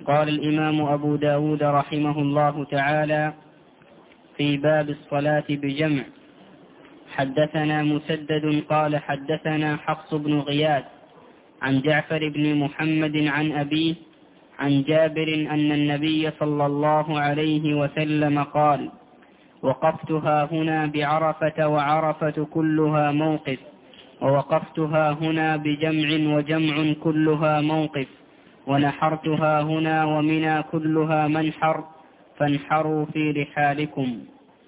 قال الإمام أبو داود رحمه الله تعالى في باب الصلاة بجمع: حدثنا مسدد قال حدثنا حفص بن غياث عن جعفر بن محمد عن أبيه عن جابر أن النبي صلى الله عليه وسلم قال: وقفتها هنا بعرفة وعرفة كلها موقف، ووقفتها هنا بجمع وجمع كلها موقف، ونحرتها هنا ومنى كلها منحر، فانحروا في رحالكم.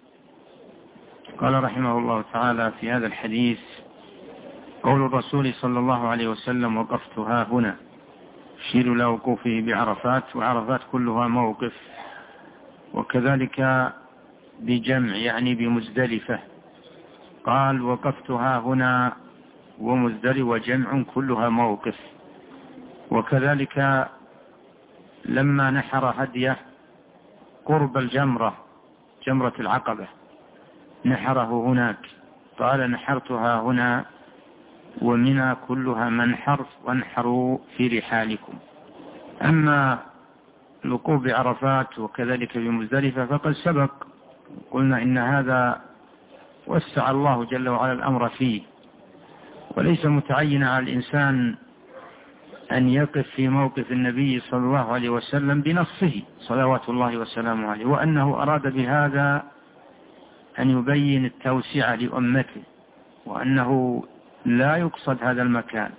قال رحمه الله تعالى في هذا الحديث: قول الرسول صلى الله عليه وسلم: وقفتها هنا، يشير إلى وقوفه بعرفات، وعرفات كلها موقف، وكذلك بجمع يعني بمزدلفة. قال: وقفتها هنا ومزدلفة وجمع كلها موقف. وكذلك لما نحر هديه قرب الجمرة، جمرة العقبة، نحره هناك، قال: نحرتها هنا ومنى كلها منحر، وانحروا في رحالكم. أما الوقوف بعرفات وكذلك بمزدلفة فقد سبق، قلنا إن هذا وسع الله جل وعلا الأمر فيه، وليس متعينا على الإنسان أن يقف في موقف النبي صلى الله عليه وسلم بنصه صلوات الله وسلامه عليه، وأنه أراد بهذا أن يبين التوسعة لأمته، وأنه لا يقصد هذا المكان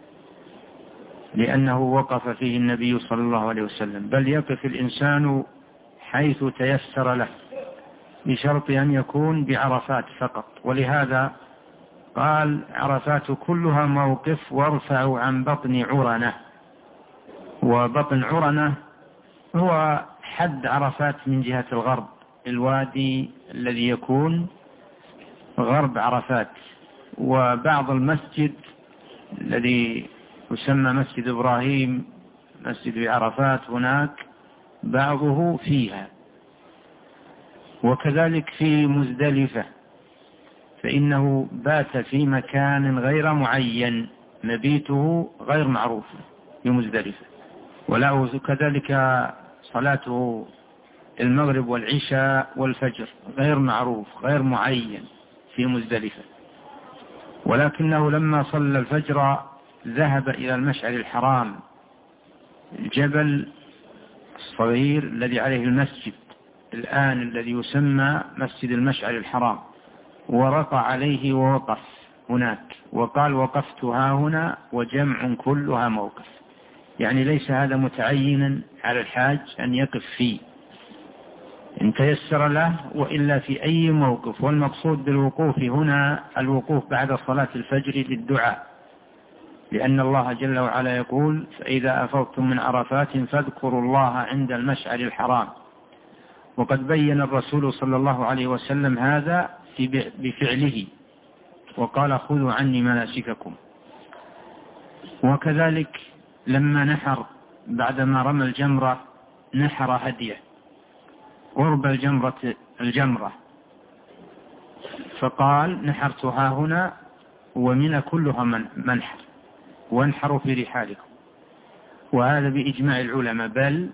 لأنه وقف فيه النبي صلى الله عليه وسلم، بل يقف الإنسان حيث تيسر له، بشرط أن يكون بعرفات فقط. ولهذا قال: عرفات كلها موقف، وارفعوا عن بطن عرنة. وبطن عرنة هو حد عرفات من جهة الغرب، الوادي الذي يكون غرب عرفات. وبعض المسجد الذي يسمى مسجد إبراهيم، مسجد بعرفات، هناك بعضه فيها. وكذلك في مزدلفة، فإنه بات في مكان غير معين، مبيته غير معروف في مزدلفة. وله كذلك صلاته المغرب والعشاء والفجر غير معروف، غير معين في مزدلفة. ولكنه لما صلى الفجر ذهب إلى المشعر الحرام، الجبل الصغير الذي عليه المسجد الآن الذي يسمى مسجد المشعر الحرام، ورقى عليه ووقف هناك، وقال: وقفتها هنا وجمع كلها موقف. يعني ليس هذا متعينا على الحاج أن يقف فيه إن تيسر له، وإلا في أي موقف. والمقصود بالوقوف هنا الوقوف بعد صلاة الفجر للدعاء، لأن الله جل وعلا يقول: فإذا أفضتم من عرفات فاذكروا الله عند المشعر الحرام. وقد بين الرسول صلى الله عليه وسلم هذا بفعله، وقال: خذوا عني مناسككم. وكذلك لما نحر بعدما رمى الجمرة نحر هديه قرب الجمرة، فقال: نحرتها هنا ومنى كلها منحر، وانحروا في رحالكم. وهذا بإجماع العلماء، بل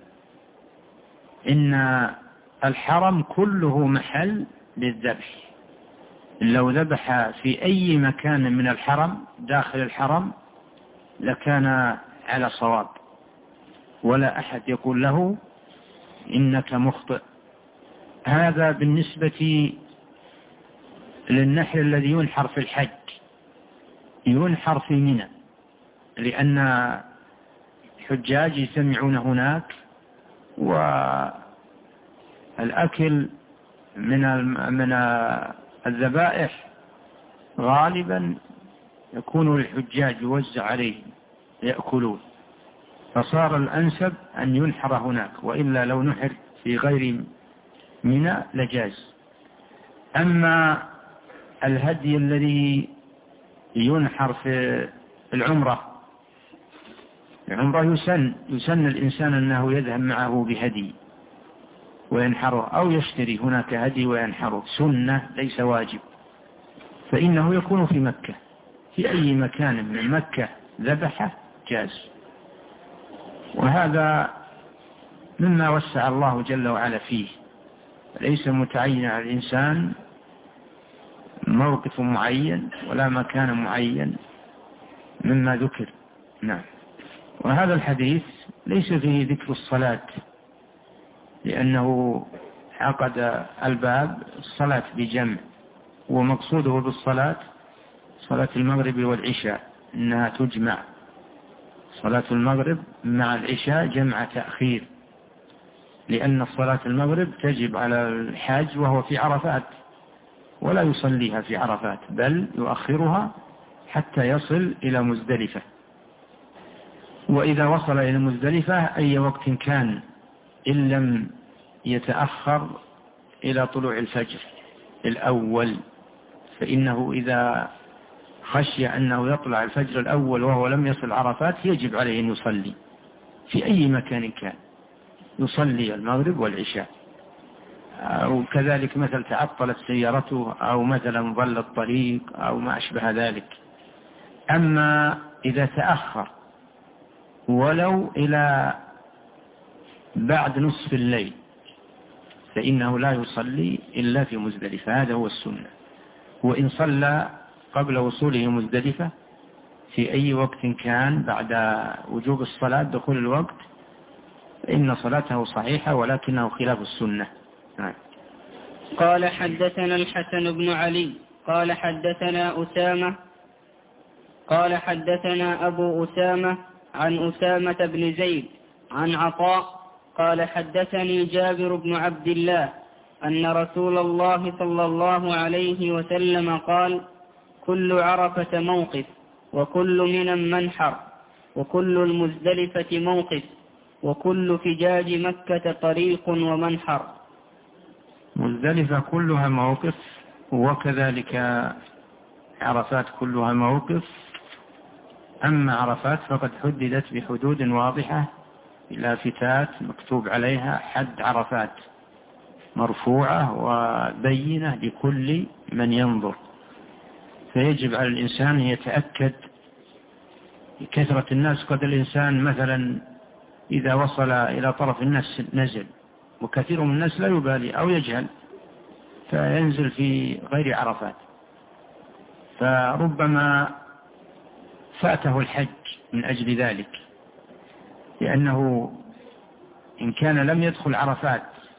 إن الحرم كله محل للذبح. لو ذبح في أي مكان من الحرم داخل الحرم لكان على صواب، ولا أحد يقول له إنك مخطئ. هذا بالنسبة للنحر الذي ينحر في الحج، ينحر في منى، لأن الحجاج يجتمعون هناك، والأكل من الذبائح غالبا يكون للحجاج يوزع عليهم يأكلون، فصار الأنسب أن ينحر هناك، وإلا لو نحر في غير منى لجاز. أما الهدي الذي ينحر في العمرة يسن الإنسان أنه يذهب معه بهدي وينحره، أو يشتري هناك هدي وينحره، سنة ليس واجب، فإنه يكون في مكة، في أي مكان من مكة ذبحه جاز. وهذا مما وسع الله جل وعلا فيه، ليس متعين على الإنسان موقف معين ولا مكان معين مما ذكر. نعم. وهذا الحديث ليس فيه ذكر الصلاة، لأنه عقد الباب الصلاة بجمع، ومقصوده بالصلاة صلاة المغرب والعشاء، إنها تجمع صلاة المغرب مع العشاء جمع تأخير، لأن صلاة المغرب تجب على الحاج وهو في عرفات، ولا يصليها في عرفات بل يؤخرها حتى يصل إلى مزدلفة. وإذا وصل إلى مزدلفة أي وقت كان إن لم يتأخر إلى طلوع الفجر الأول، فإنه إذا خشي أنه يطلع الفجر الأول وهو لم يصل عرفات يجب عليه أن يصلي في أي مكان كان، يصلي المغرب والعشاء. أو كذلك مثل تعطلت سيارته أو مثلا ضل الطريق أو ما أشبه ذلك. أما إذا تأخر ولو إلى بعد نصف الليل فإنه لا يصلي إلا في مزدلفة، هذا هو السنة. وإن صلى قبل وصوله مزدلفة في أي وقت كان بعد وجوب الصلاة دخول الوقت فإن صلاته صحيحة، ولكنه خلاف السنة. قال حدثنا الحسن بن علي قال حدثنا أسامة قال حدثنا أبو أسامة عن أسامة بن زيد عن عطاء قال حدثني جابر بن عبد الله أن رسول الله صلى الله عليه وسلم قال: كل عرفة موقف، وكل منى منحر، وكل المزدلفة موقف، وكل فجاج مكة طريق ومنحر. مزدلفة كلها موقف، وكذلك عرفات كلها موقف. أما عرفات فقد حددت بحدود واضحة لافتات مكتوب عليها حد عرفات مرفوعة وبينة لكل من ينظر، فيجب على الإنسان أن يتأكد. كثرة الناس قد الإنسان مثلا إذا وصل إلى طرف الناس نزل، وكثير من الناس لا يبالي أو يجهل فينزل في غير عرفات، فربما فاته الحج من أجل ذلك، لأنه إن كان لم يدخل عرفات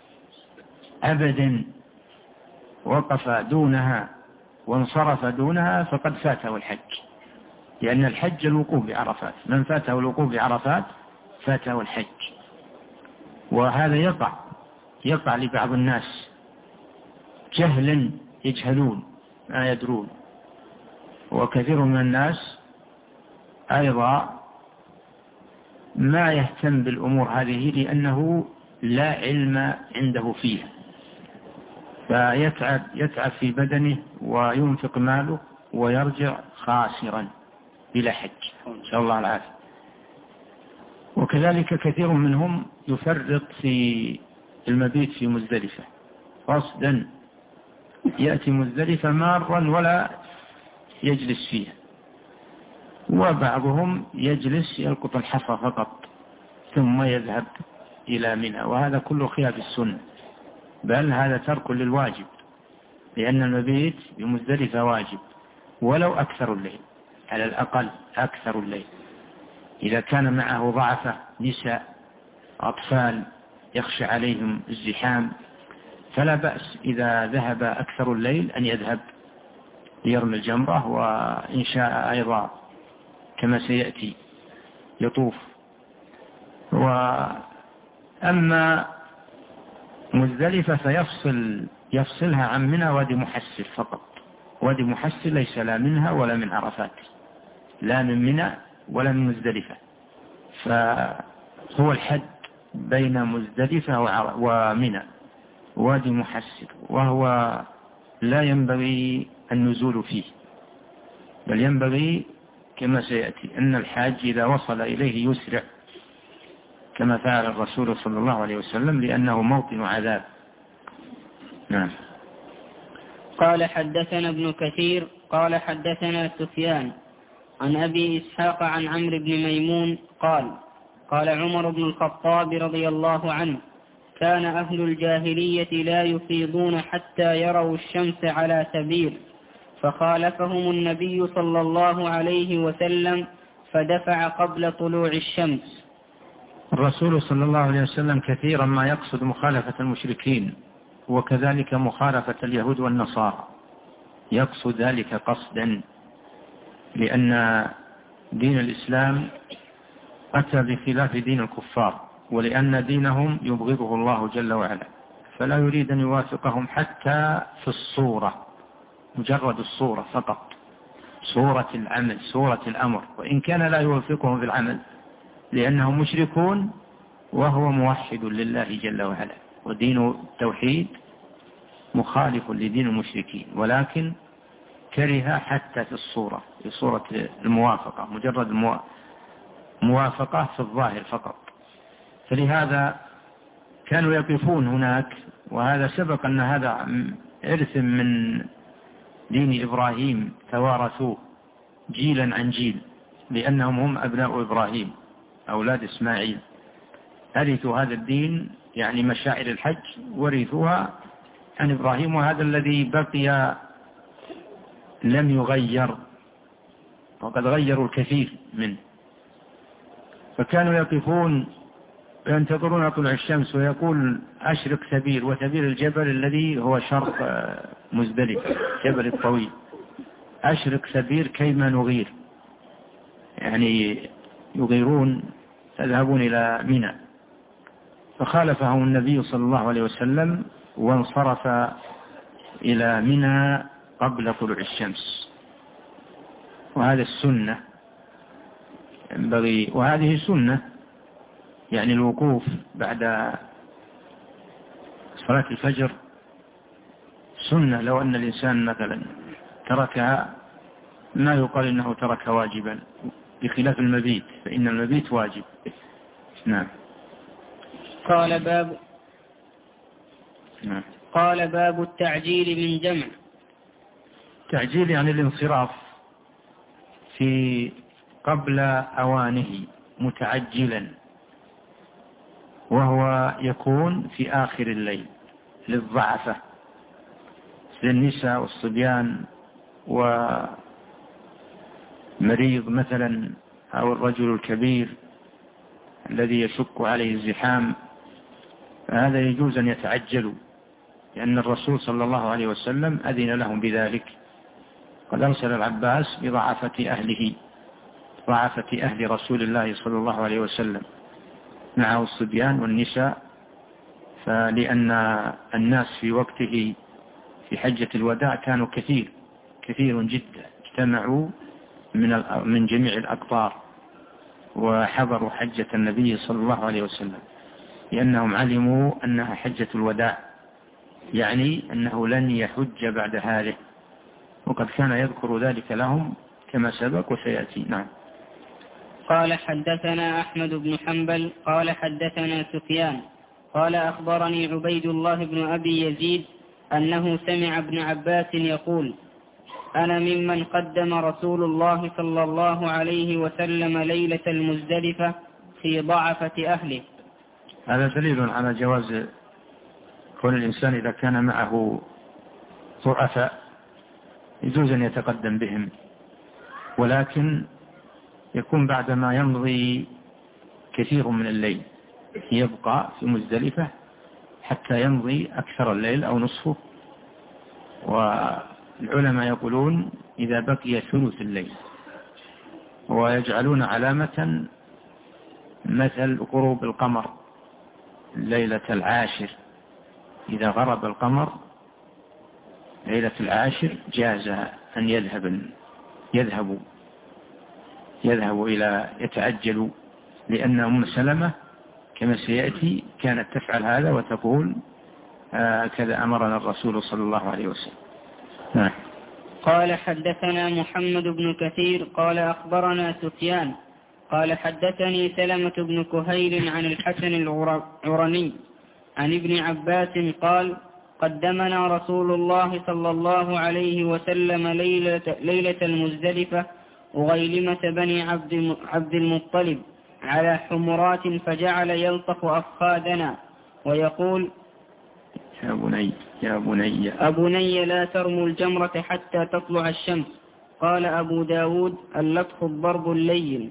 أبدا وقف دونها وانصرف دونها فقد فاته الحج، لأن الحج الوقوف بعرفات، من فاته الوقوف بعرفات فاته الحج. وهذا يقع لبعض الناس جهلا، يجهلون ما يدرون، وكثير من الناس أيضا ما يهتم بالأمور هذه لأنه لا علم عنده فيها، فيتعب في بدنه وينفق ماله ويرجع خاسرا بلا حج، إن شاء الله العافية. وكذلك كثير منهم يفرط في المبيت في مزدلفة قصدا، يأتي مزدلفة مارا ولا يجلس فيها، وبعضهم يجلس يلقط الحصى فقط ثم يذهب إلى منى، وهذا كله خلاف السنة، بل هذا ترك للواجب، لأن المبيت بمزدلفة واجب ولو أكثر الليل، على الأقل أكثر الليل. إذا كان معه ضعفة نساء أطفال يخشى عليهم الزحام فلا بأس إذا ذهب أكثر الليل أن يذهب ليرمي الجمرة، وإن شاء أيضا كما سيأتي يطوف. وأما مزدلفة فيفصلها عن منى وادي محسر فقط، وادي محسر ليس لا منها ولا من عرفات، لا من منى ولا من مزدلفة، فهو الحد بين مزدلفة ومنى وادي محسر، وهو لا ينبغي النزول فيه، بل ينبغي كما سيأتي أن الحاج إذا وصل إليه يسرع كما فعل الرسول صلى الله عليه وسلم، لأنه موطن عذاب. نعم. قال حدثنا ابن كثير قال حدثنا سفيان عن أبي إسحاق عن عمرو بن ميمون قال: قال عمر بن الخطاب رضي الله عنه: كان أهل الجاهلية لا يفيضون حتى يروا الشمس على سبيل، فخالفهم النبي صلى الله عليه وسلم فدفع قبل طلوع الشمس. الرسول صلى الله عليه وسلم كثيرا ما يقصد مخالفة المشركين، وكذلك مخالفة اليهود والنصارى، يقصد ذلك قصدا، لأن دين الإسلام أتى بخلاف دين الكفار، ولأن دينهم يبغضه الله جل وعلا، فلا يريد أن يوافقهم حتى في الصورة، مجرد الصورة فقط، صورة العمل، صورة الأمر، وإن كان لا يوافقهم في العمل لأنهم مشركون وهو موحد لله جل وعلا، ودين التوحيد مخالف لدين المشركين، ولكن كره حتى في الصورة، في صورة الموافقة، مجرد موافقة في الظاهر فقط. فلهذا كانوا يقفون هناك، وهذا سبق أن هذا إرث من دين إبراهيم توارثوه جيلا عن جيل، لأنهم هم أبناء إبراهيم أولاد إسماعيل، أرثوا هذا الدين، يعني مشاعر الحج ورثوها عن إبراهيم، وهذا الذي بقي لم يغير، وقد غيروا الكثير منه. فكانوا يقفون ينتظرون طلوع الشمس، ويقول: أشرق سبيل، وسبيل الجبل الذي هو شرق مزدلفة، جبل الطويل، أشرق سبيل كيما نغير، يعني يغيرون، يذهبون إلى منى. فخالفهم النبي صلى الله عليه وسلم وانصرف إلى منى قبل طلوع الشمس، وهذا السنة ينبغي، وهذه سنة، يعني الوقوف بعد صلاة الفجر سنة. لو أن الإنسان مثلا تركها ما يقال إنه ترك واجبا، بخلاف المبيت، فإن المبيت واجب. نعم. قال باب التعجيل من جمع. تعجيل يعني الانصراف في قبل أوانه متعجلا، وهو يكون في آخر الليل للضعفة، للنساء والصبيان ومريض مثلا، أو الرجل الكبير الذي يشق عليه الزحام، فهذا يجوز أن يتعجلوا، لأن الرسول صلى الله عليه وسلم أذن لهم بذلك، قد أرسل العباس بضعفة أهله، ضعفة أهل رسول الله صلى الله عليه وسلم، معه الصبيان والنساء، فلأن الناس في وقته في حجة الوداع كانوا كثير جدا، اجتمعوا من جميع الأقطار وحضروا حجة النبي صلى الله عليه وسلم، لأنهم علموا أنها حجة الوداع، يعني أنه لن يحج بعد هذه، وقد كان يذكر ذلك لهم كما سبق وسيأتي. نعم. قال حدثنا أحمد بن حنبل قال حدثنا سفيان قال أخبرني عبيد الله بن أبي يزيد أنه سمع ابن عباس يقول: أنا ممن قدم رسول الله صلى الله عليه وسلم ليلة المزدلفة في ضعفة أهله. هذا دليل على جواز كون الإنسان إذا كان معه ضعفاء يجوز أن يتقدم بهم، ولكن يكون بعدما يمضي كثير من الليل، يبقى في مزدلفة حتى يمضي أكثر الليل أو نصفه، والعلماء يقولون إذا بقي ثلث الليل، ويجعلون علامة مثل غروب القمر ليلة العاشر، إذا غرب القمر ليلة العاشر جاز أن يذهبوا إلى يتعجلوا، لأن أم سلمة كما سيأتي كانت تفعل هذا وتقول كذا أمرنا الرسول صلى الله عليه وسلم. قال حدثنا محمد بن كثير قال أخبرنا سفيان قال حدثني سلمة بن كهيل عن الحسن العرني عن ابن عباس قال: قدمنا رسول الله صلى الله عليه وسلم ليلة المزدلفة وغيلمة بني عبد المطلب على حمرات فجعل يلطخ أفخاذنا ويقول: يا بني لا ترموا الجمرة حتى تطلع الشمس. قال أبو داود: اللطخ الضرب اللين.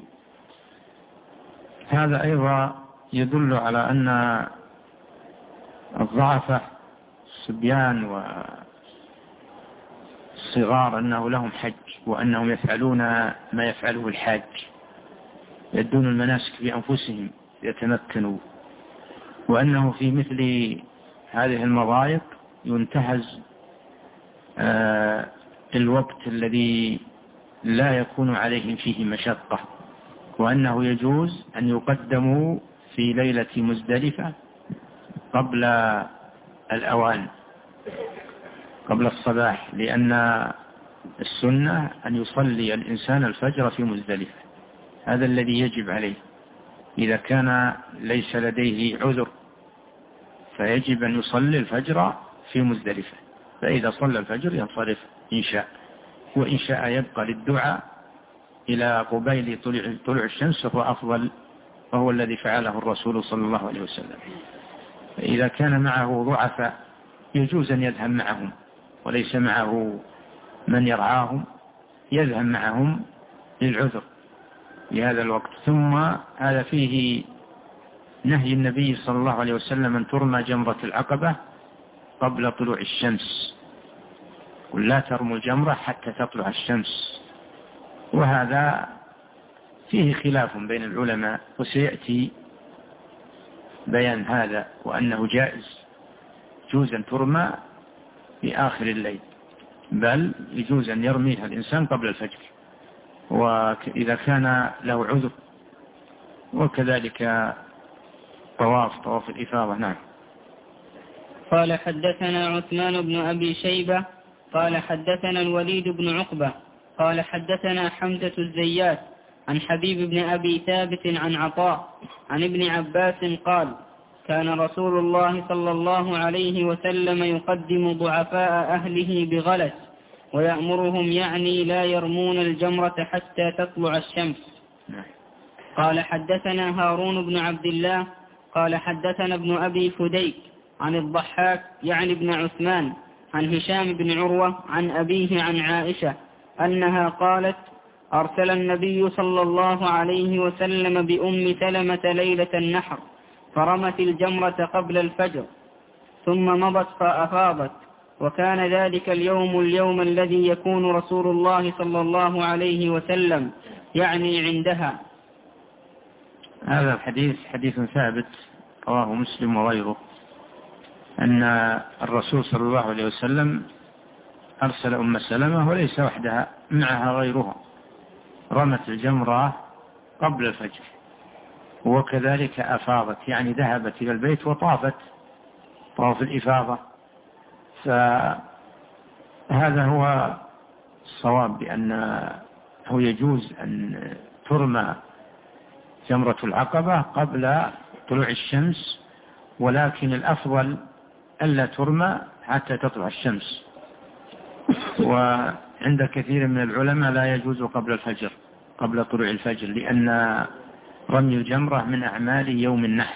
هذا أيضا يدل على أن الضعفة الصبيان والصغار أنه لهم حج، وأنهم يفعلون ما يفعله الحاج، يدون المناسك بأنفسهم يتمكنوا، وأنه في مثل هذه المضايق ينتهز الوقت الذي لا يكون عليهم فيه مشقة، وأنه يجوز أن يقدموا في ليلة مزدلفة قبل الأوان، قبل الصباح، لأن السنة أن يصلي الإنسان الفجر في مزدلفة، هذا الذي يجب عليه إذا كان ليس لديه عذر، فيجب أن يصلي الفجر في مزدلفة، فإذا صلى الفجر ينصرف إن شاء، وإن شاء يبقى للدعاء إلى قبيل طلوع الشمس فهو أفضل، وهو الذي فعله الرسول صلى الله عليه وسلم. فإذا كان معه ضعفاء يجوز أن يذهب معهم، وليس معه من يرعاهم، يذهب معهم للعذر لهذا الوقت. ثم هذا فيه نهي النبي صلى الله عليه وسلم أن ترمى جمرة العقبة قبل طلوع الشمس، قل لا ترموا الجمرة حتى تطلع الشمس، وهذا فيه خلاف بين العلماء، وسيأتي بيان هذا، وأنه يجوز أن ترمى في آخر الليل، بل يجوز أن يرميها الإنسان قبل الفجر، وإذا كان له عذر، وكذلك طواف الإفاضة. نعم. قال حدثنا عثمان بن أبي شيبة قال حدثنا الوليد بن عقبة قال حدثنا حمزة الزيات عن حبيب بن أبي ثابت عن عطاء عن ابن عباس قال: كان رسول الله صلى الله عليه وسلم يقدم ضعفاء أهله بغلس ويأمرهم، يعني لا يرمون الجمرة حتى تطلع الشمس. قال حدثنا هارون بن عبد الله قال حدثنا ابن أبي فديك عن الضحاك يعني ابن عثمان عن هشام بن عروة عن أبيه عن عائشة أنها قالت: أرسل النبي صلى الله عليه وسلم بأم سلمة ليلة النحر فرمت الجمرة قبل الفجر ثم مضت فأفاضت، وكان ذلك اليوم الذي يكون رسول الله صلى الله عليه وسلم يعني عندها. هذا الحديث حديث ثابت رواه مسلم وغيره، أن الرسول صلى الله عليه وسلم أرسل أم سلمة وليس وحدها، معها غيرها، رمت الجمرة قبل الفجر، وكذلك أفاضت، يعني ذهبت إلى البيت وطافت طواف الإفاضة. فهذا هو الصواب، بأنه يجوز أن ترمى جمرة العقبة قبل طلوع الشمس، ولكن الأفضل ألا ترمى حتى تطلع الشمس. وعند كثير من العلماء لا يجوز قبل الفجر، قبل طلوع الفجر، لأن رمي الجمرة من أعمال يوم النحر،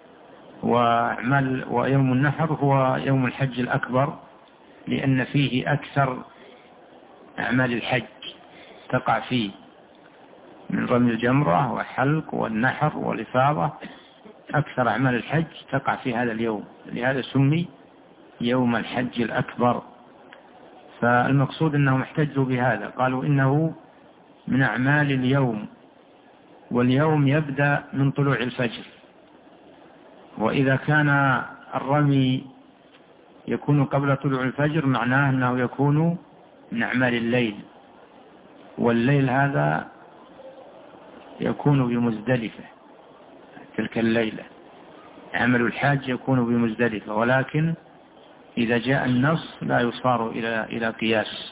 ويوم النحر هو يوم الحج الأكبر، لأن فيه أكثر أعمال الحج تقع فيه من رمي الجمرة وحلق والنحر والإفاضة، أكثر أعمال الحج تقع في هذا اليوم، لهذا سمي يوم الحج الأكبر. فالمقصود أنهم احتجوا بهذا، قالوا إنه من أعمال اليوم، واليوم يبدأ من طلوع الفجر، وإذا كان الرمي يكون قبل طلوع الفجر معناه أنه يكون من أعمال الليل، والليل هذا يكون بمزدلفة، تلك الليلة عمل الحاج يكون بمزدلفة، ولكن إذا جاء النص لا يصار إلى قياس،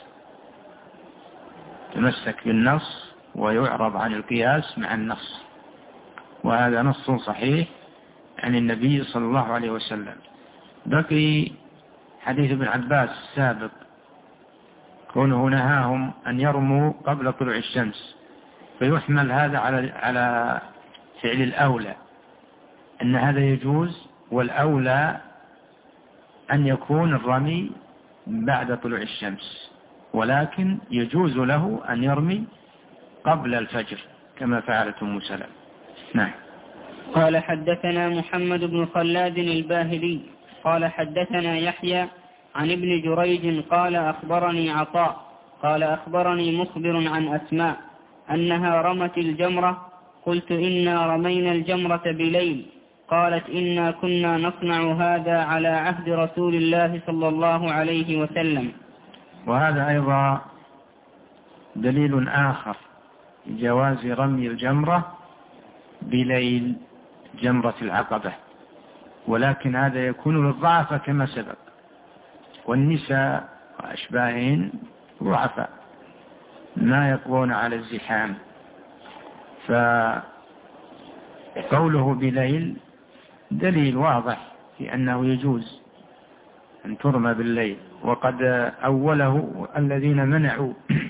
تمسك بالنص ويعرض عن القياس مع النص، وهذا نص صحيح عن النبي صلى الله عليه وسلم. بقي حديث ابن عباس السابق، كونه نهاهم أن يرموا قبل طلوع الشمس، فيحمل هذا على فعل الأولى أن هذا يجوز، والأولى أن يكون الرمي بعد طلوع الشمس، ولكن يجوز له أن يرمي قبل الفجر كما فعلت أم سلمة. نعم. قال حدثنا محمد بن خلاد الباهلي قال حدثنا يحيى عن ابن جريج قال أخبرني عطاء قال أخبرني مخبر عن أسماء أنها رمت الجمرة. قلت إنا رمينا الجمرة بليل. قالت إنا كنا نصنع هذا على عهد رسول الله صلى الله عليه وسلم. وهذا أيضا دليل آخر جواز رمي الجمرة بليل، جمرة العقبة، ولكن هذا يكون للضعفة كما سبق، والنساء وأشباههن ضعفاء ما يقوون على الزحام، فقوله بليل دليل واضح في أنه يجوز أن ترمى بالليل. وقد أوله الذين منعوا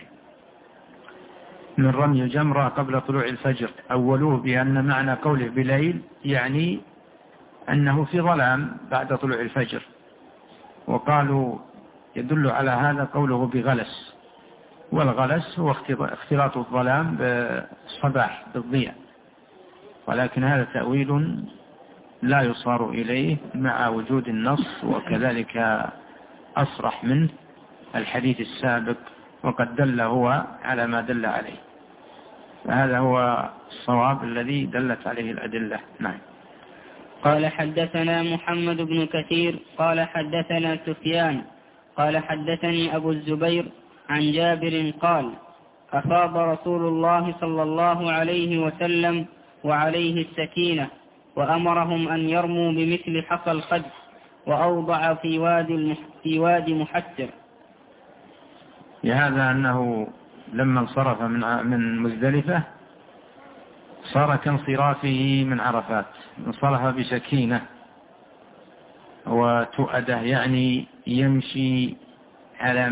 من رمي الجمرة قبل طلوع الفجر أولوه بأن معنى قوله بليل يعني أنه في ظلام بعد طلوع الفجر، وقالوا يدل على هذا قوله بغلس، والغلس هو اختلاط الظلام بالصباح بالضياء، ولكن هذا تأويل لا يصار إليه مع وجود النص، وكذلك أصرح منه الحديث السابق، وقد دل هو على ما دل عليه، فهذا هو الصواب الذي دلت عليه الأدلة. نعم. قال حدثنا محمد بن كثير قال حدثنا سفيان قال حدثني أبو الزبير عن جابر قال أفاض رسول الله صلى الله عليه وسلم وعليه السكينة، وأمرهم أن يرموا بمثل حصى القدح، وأوضع في وادي محسر. لهذا أنه لما انصرف من مزدلفة صار كانصرافه من عرفات، انصرف بسكينة وتؤده، يعني يمشي على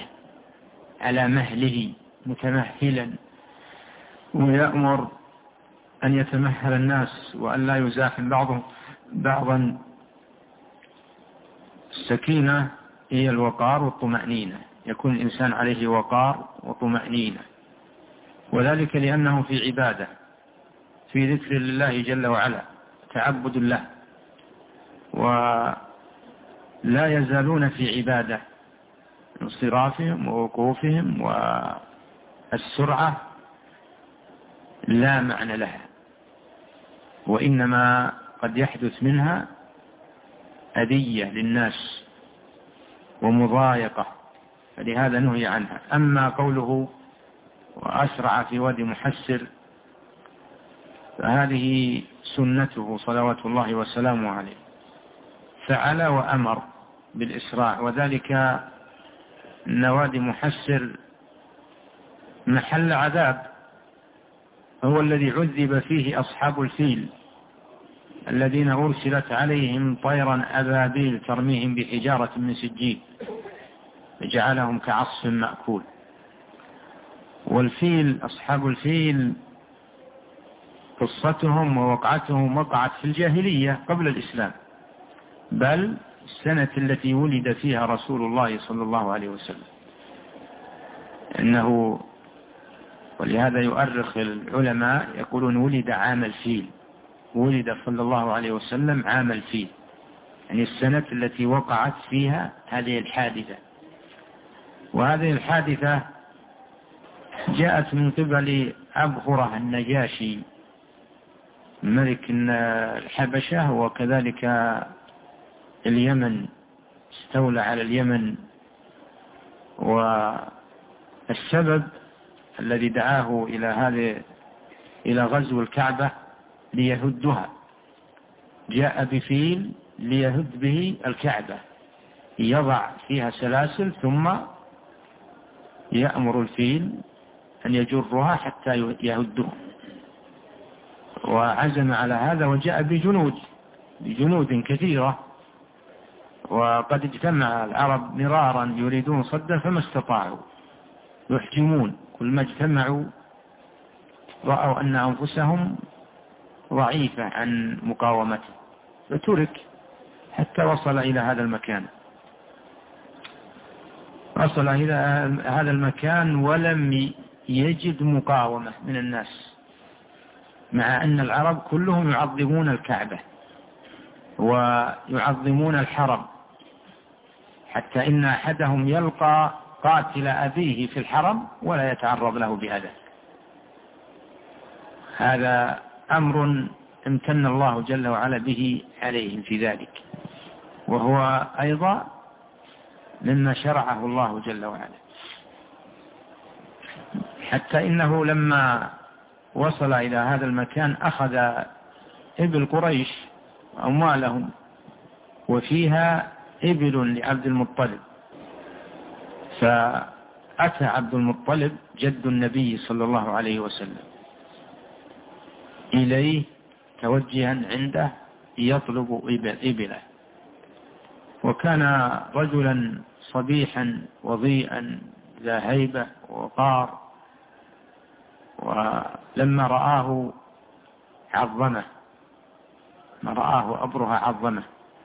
مهله متمهلا، ويأمر أن يتمهل الناس وأن لا يزاحم بعضهم بعضا. السكينة هي الوقار والطمأنينة، يكون الإنسان عليه وقار وطمأنينة، وذلك لأنه في عبادة، في ذكر الله جل وعلا، تعبد الله، ولا يزالون في عبادة. انصرافهم ووقوفهم والسرعة لا معنى لها، وإنما قد يحدث منها أذية للناس ومضايقة، فلهذا نهي عنها. أما قوله وأسرع في وادي محسر فهذه سنته صلوات الله وسلامه عليه، فعل وأمر بالإسراع، وذلك أن وادي محسر محل عذاب، هو الذي عذب فيه أصحاب الفيل الذين أرسلت عليهم طيرا أبابيل ترميهم بحجارة من سجيل فجعلهم كعصف مأكول. والفيل أصحاب الفيل قصتهم ووقعتهم وقعت في الجاهلية قبل الإسلام، بل السنة التي ولد فيها رسول الله صلى الله عليه وسلم، إنه ولهذا يؤرخ العلماء يقولون ولد عام الفيل، ولد صلى الله عليه وسلم عام الفيل، يعني السنة التي وقعت فيها هذه الحادثة. وهذه الحادثة جاءت من قبل أبخرة النجاشي ملك الحبشة، وكذلك اليمن، استولى على اليمن. والسبب الذي دعاه إلى غزو الكعبة ليهدها، جاء بفيل ليهد به الكعبة، يضع فيها سلاسل ثم يأمر الفيل أن يجرها حتى يهدها، وعزم على هذا وجاء بجنود كثيرة، وقد اجتمع العرب مرارا يريدون صدا فما استطاعوا، يحجمون، كل ما اجتمعوا رأوا أن أنفسهم ضعيفة عن مقاومته، فترك حتى وصل إلى هذا المكان. وصل إلى هذا المكان ولم يجد مقاومة من الناس، مع أن العرب كلهم يعظمون الكعبة ويعظمون الحرم، حتى إن أحدهم يلقى قاتل أبيه في الحرم ولا يتعرض له بأذى. هذا أمر امتن الله جل وعلا به عليهم في ذلك، وهو أيضا مما شرعه الله جل وعلا. حتى إنه لما وصل إلى هذا المكان أخذ إبل قريش أموالهم، وفيها إبل لعبد المطلب، فأتى عبد المطلب جد النبي صلى الله عليه وسلم إليه توجها عنده يطلب إبله، وكان رجلا صبيحا وضيئا ذا هيبة ووقار، ولما رآه عظمه، ما رآه أبرهة عظمه،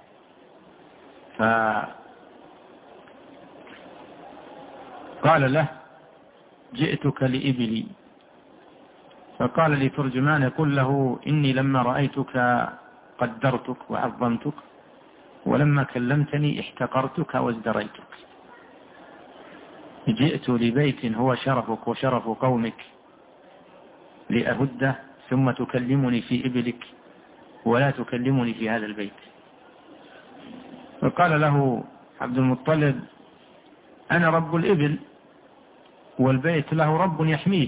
فقال له جئتك لإبلي، فقال لترجمان يقول له إني لما رأيتك قدرتك وعظمتك، ولما كلمتني احتقرتك وازدريتك، جئت لبيت هو شرفك وشرف قومك لأهده، ثم تكلمني في إبلك ولا تكلمني في هذا البيت. فقال له عبد المطلب أنا رب الإبل والبيت له رب يحميه،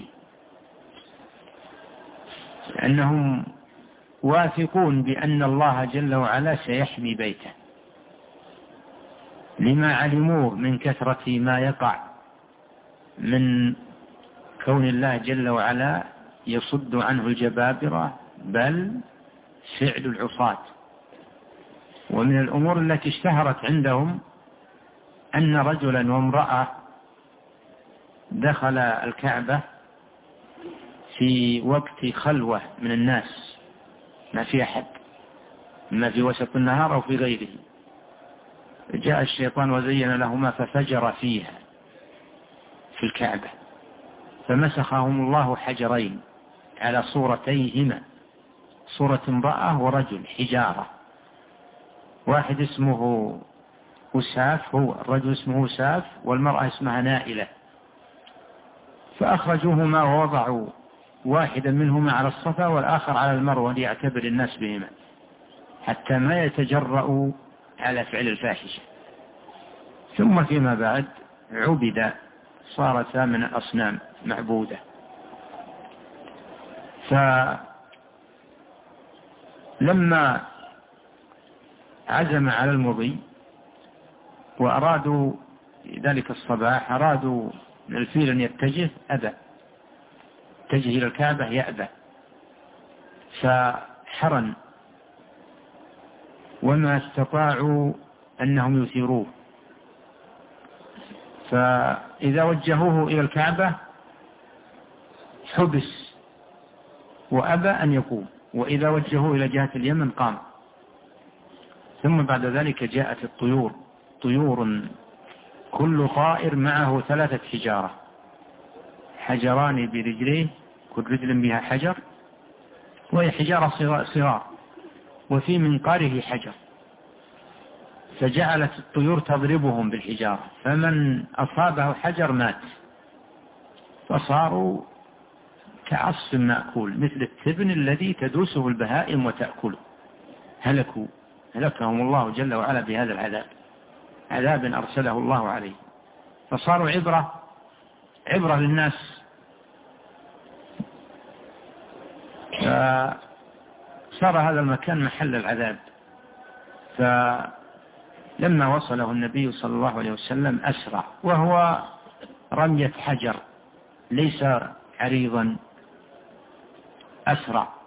لأنهم واثقون بأن الله جل وعلا سيحمي بيته، لما علموه من كثرة ما يقع من كون الله جل وعلا يصد عنه الجبابرة، بل فعل العصاة. ومن الأمور التي اشتهرت عندهم أن رجلا وامرأة دخل الكعبة في وقت خلوة من الناس، ما في أحد، ما في وسط النهار أو في غيره، جاء الشيطان وزين لهما ففجر فيها في الكعبة، فمسخهم الله حجرين على صورتيهما، صورة امرأة ورجل حجارة، واحد اسمه وساف، هو الرجل اسمه وساف والمرأة اسمها نائلة، فأخرجوهما ووضعوا واحدا منهما على الصفا والآخر على المروة ليعتبر الناس بهما، حتى ما يتجرؤوا على فعل الفاحشة. ثم فيما بعد عبد، صارتا من الأصنام معبودة. فلما عزم على المضي وأرادوا ذلك الصباح، أرادوا من الفيل أن يتجه، أبى، اتجه إلى الكعبة يأبى، فحرن وما استطاعوا أنهم يثيروه، فإذا وجهوه إلى الكعبة حبس وأبى أن يقوم، وإذا وجهوه إلى جهة اليمن قام. ثم بعد ذلك جاءت الطيور، طيور كل طائر معه 3 حجارة، حجران برجليه، كل رجل بها حجر، وهي حجارة صغار، وفي منقاره حجر، فجعلت الطيور تضربهم بالحجارة، فمن أصابه حجر مات، فصاروا كعصف مأكول، مثل التبن الذي تدوسه البهائم وتأكله، هلكهم الله جل وعلا بهذا العذاب، عذاب أرسله الله عليه، فصاروا عبرة للناس. فصار هذا المكان محل العذاب. فلما وصله النبي صلى الله عليه وسلم أسرع، وهو رمية حجر ليس عريضا، أسرع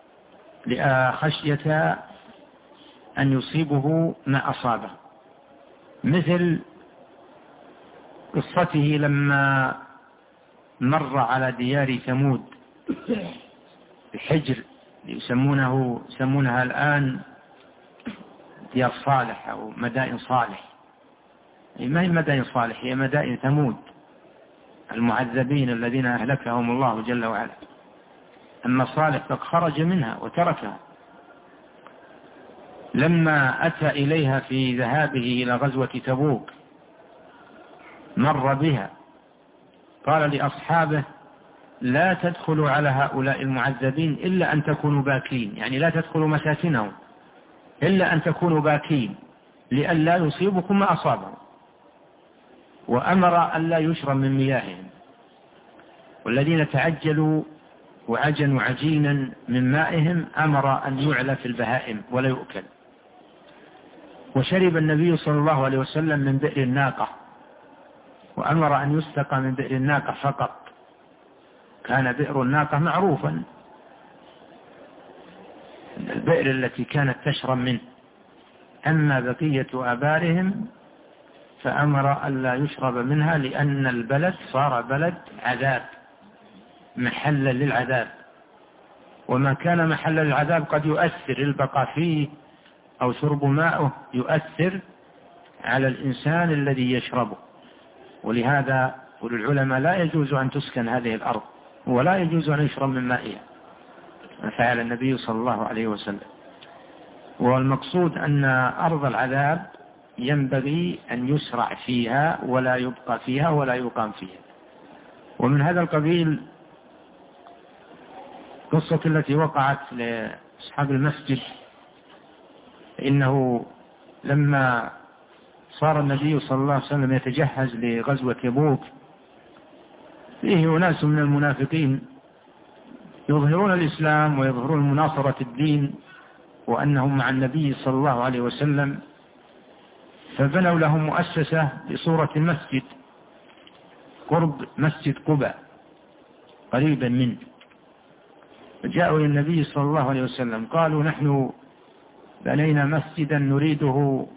لخشية أن يصيبه ما أصابه، مثل قصته لما مر على ديار ثمود بحجر يسمونها الآن ديار صالح أو مدائن صالح. ما هي مدائن صالح، هي مدائن ثمود المعذبين الذين أهلكهم الله جل وعلا. أما صالح فقد خرج منها وتركها. لما أتى إليها في ذهابه إلى غزوة تبوك مر بها، قال لأصحابه: لا تدخلوا على هؤلاء المعذبين إلا أن تكونوا باكين، يعني لا تدخلوا مساكنهم إلا أن تكونوا باكين لئلا يصيبكم ما أصابهم. وأمر أن لا يشرب من مياههم، والذين تعجلوا وعجنوا عجينا من مائهم أمر أن يعلى في البهائم ولا يؤكل. وشرب النبي صلى الله عليه وسلم من بئر الناقة، وأمر أن يستقى من بئر الناقة فقط. كان بئر الناقة معروفا، البئر التي كانت تشرب منه. أما بقية آبارهم فأمر أن لا يشرب منها، لأن البلد صار بلد عذاب، محلا للعذاب، وما كان محلا للعذاب قد يؤثر البقاء فيه أو شرب ماءه يؤثر على الإنسان الذي يشربه. ولهذا يقول العلماء: لا يجوز أن تسكن هذه الأرض، ولا يجوز أن يشرب من مائها، فعل النبي صلى الله عليه وسلم. والمقصود أن أرض العذاب ينبغي أن يسرع فيها ولا يبقى فيها ولا يقام فيها. ومن هذا القبيل قصة التي وقعت لأصحاب المسجد، إنه لما صار النبي صلى الله عليه وسلم يتجهز لغزوة تبوك، فيه أناس من المنافقين يظهرون الإسلام ويظهرون مناصرة الدين وأنهم مع النبي صلى الله عليه وسلم، فبنوا لهم مؤسسة بصورة المسجد قرب مسجد قباء قريبا منه. فجاءوا إلى النبي صلى الله عليه وسلم قالوا: نحن بنينا مسجدا نريده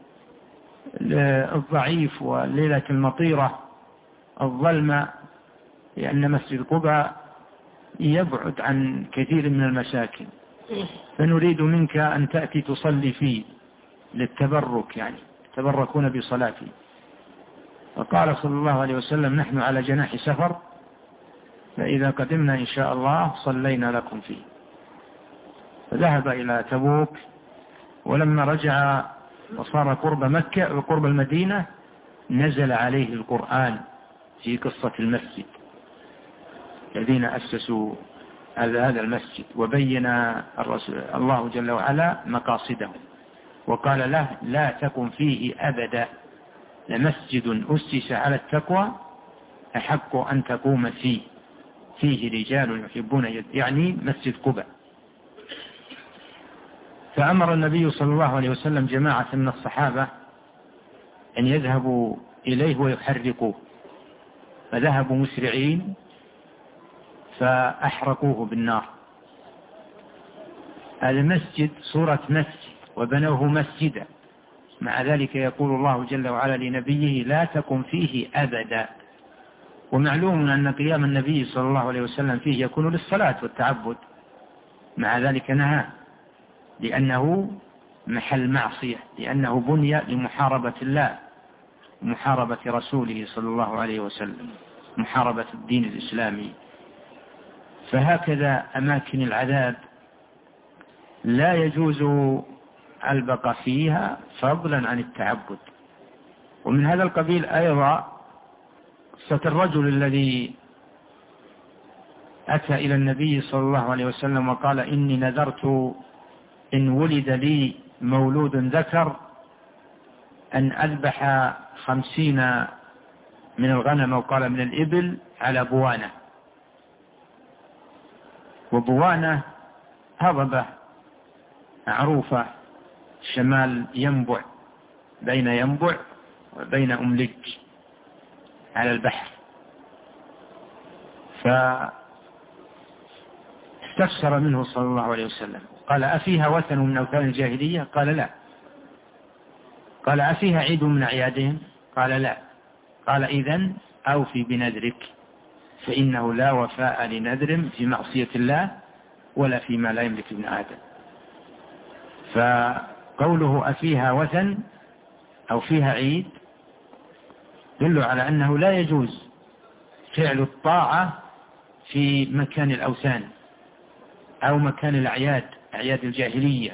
للضعيف والليلة المطيرة الظلمة، لأن مسجد قباء يبعد عن كثير من المساكن، فنريد منك أن تأتي تصلي فيه للتبرك، يعني تبركون بصلاتي. فقال صلى الله عليه وسلم: نحن على جناح سفر، فإذا قدمنا إن شاء الله صلينا لكم فيه. فذهب إلى تبوك، ولما رجع وصار قرب مكة وقرب المدينة نزل عليه القرآن في قصة المسجد الذين أسسوا هذا المسجد، وبين الله جل وعلا مقاصده، وقال له: لا تكن فيه أبدا، لمسجد أسس على التقوى أحق أن تقوم فيه رجال يحبون، يعني مسجد قباء. فأمر النبي صلى الله عليه وسلم جماعة من الصحابة أن يذهبوا إليه ويحرقوه، فذهبوا مسرعين فأحرقوه بالنار. هذا مسجد صورة مسجد وبنوه مسجدا، مع ذلك يقول الله جل وعلا لنبيه: لا تكن فيه أبدا. ومعلوم أن قيام النبي صلى الله عليه وسلم فيه يكون للصلاة والتعبد، مع ذلك نهى، لأنه محل معصية، لأنه بني لمحاربة الله، محاربة رسوله صلى الله عليه وسلم، محاربة الدين الإسلامي. فهكذا أماكن العذاب لا يجوز البقاء فيها فضلا عن التعبد. ومن هذا القبيل أيضا قصة الرجل الذي أتى إلى النبي صلى الله عليه وسلم وقال: إني نذرت إن ولد لي مولود ذكر أن أذبح 50 من الغنم، وقال من الإبل، على بوانة. وبوانة هضبة معروفة شمال ينبع، بين ينبع وبين أملج على البحر. فاستفسر منه صلى الله عليه وسلم، قال: أفيها وثن من أوثان الجاهلية؟ قال: لا. قال: أفيها عيد من أعيادهم؟ قال: لا. قال: إذن أوفي بنذرك، فإنه لا وفاء لنذر في معصية الله ولا فيما لا يملك ابن آدم. فقوله أفيها وثن أو فيها عيد يدل على أنه لا يجوز فعل الطاعة في مكان الأوثان أو مكان الأعياد، أعياد الجاهلية،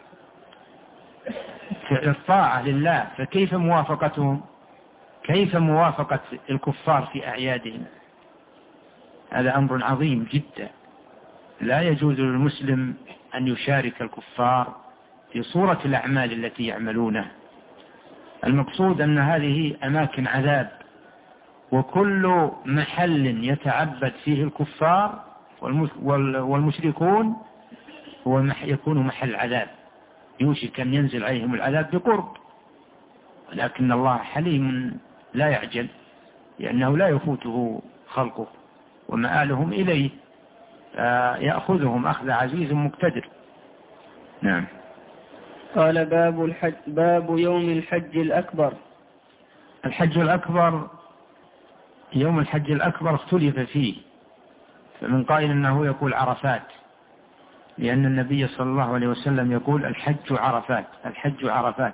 فعل الطاعة لله. فكيف موافقتهم؟ كيف موافقة الكفار في أعيادهم؟ هذا أمر عظيم جدا. لا يجوز للمسلم أن يشارك الكفار في صورة الأعمال التي يعملونها. المقصود أن هذه أماكن عذاب، وكل محل يتعبد فيه الكفار والمشركون هو يكون محل عذاب، يوشك أن ينزل عليهم العذاب بقرب. لكن الله حليم لا يعجل، لأنه لا يفوته خلقه ومآلهم إليه، يأخذهم أخذ عزيز مقتدر. نعم. قال باب يوم الحج الأكبر. الحج الأكبر، يوم الحج الأكبر اختلف فيه، فمن قائل أنه يقول عرفات، لأن النبي صلى الله عليه وسلم يقول الحج عرفات، الحج عرفات.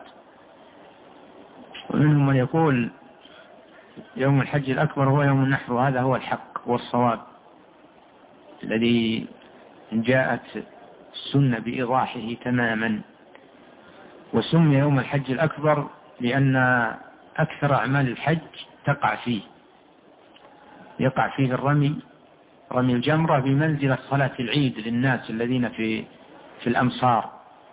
ومنهم من يقول يوم الحج الأكبر هو يوم النحر، وهذا هو الحق والصواب الذي جاءت السنة بإيضاحه تماما. وسمي يوم الحج الأكبر لأن أكثر أعمال الحج تقع فيه، يقع فيه الرمي، رمي الجمرة بمنزلة صلاة العيد للناس الذين في الأمصار.